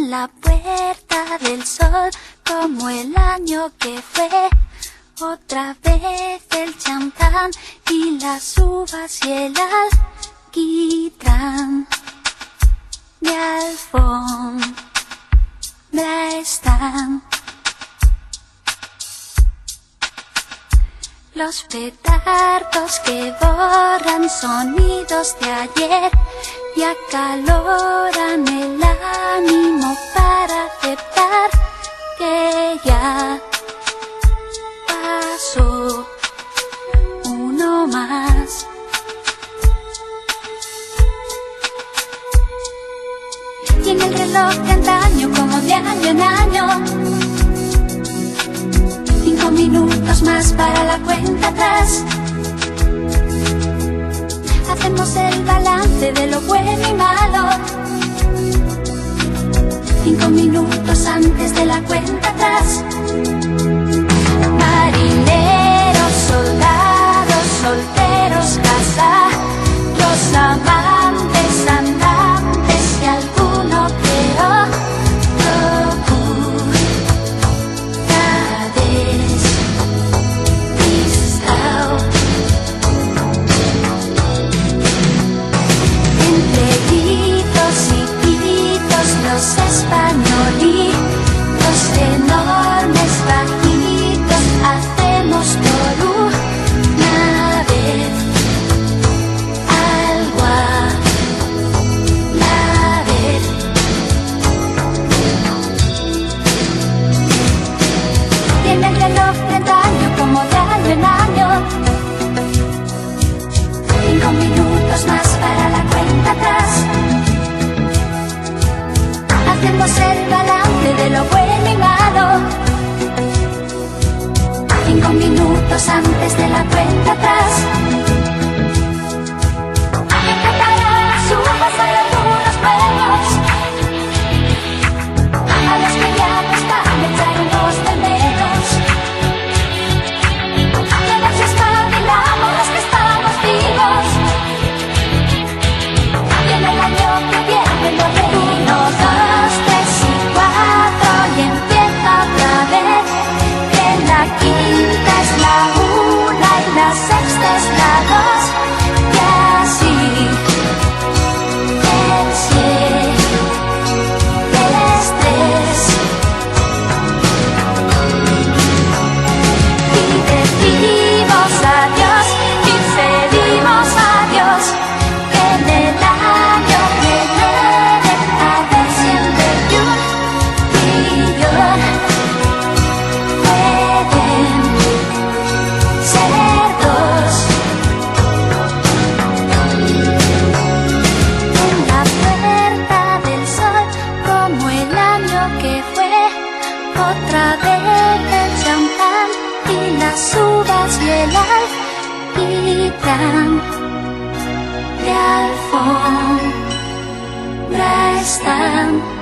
en la puerta del sol, como el año que fue. Otra vez el champán y las uvas y el alquitrán de alfombra están. Los petardos que borran sonidos de ayer y acaloran el ánimo para aceptar que ya pasó uno más. Y en el reloj de antaño, como de año en año, 5 minutos más para la cuenta atrás. Hacemos el balance de lo bueno y malo, 5 minutos antes de la cuenta atrás. Marineros, soldados, solteros, casados, amantes, andantes y alguno que otro despistado. Entre gritos y gritos los españolitos enormes bajitos hacemos por una vez algo a la vez. Tiene el reloj de antaño, como de año en año, 5 minutos más para la cuenta atrás. Hacemos el balance de lo bueno y malo, 5 minutos antes de la cuenta atrás. Cantarán las uvas, hay algunos premios a los que ya no están, echaron dos de menos. Que nos espabilamos los que estamos vivos, y en el año que viene lo reímos. 1, 2, 3 y 4 y empieza otra vez, que la quinta es la 1 y la sexta es la 2, y así el 7 es 3. Y decimos adiós y pedimos adiós, que en el año que viene a ver siempre que 1 billón pueden ser 2. En la puerta del sol, como el año que fue, otra vez el champán y las uvas y el alquitrán de alfombra están.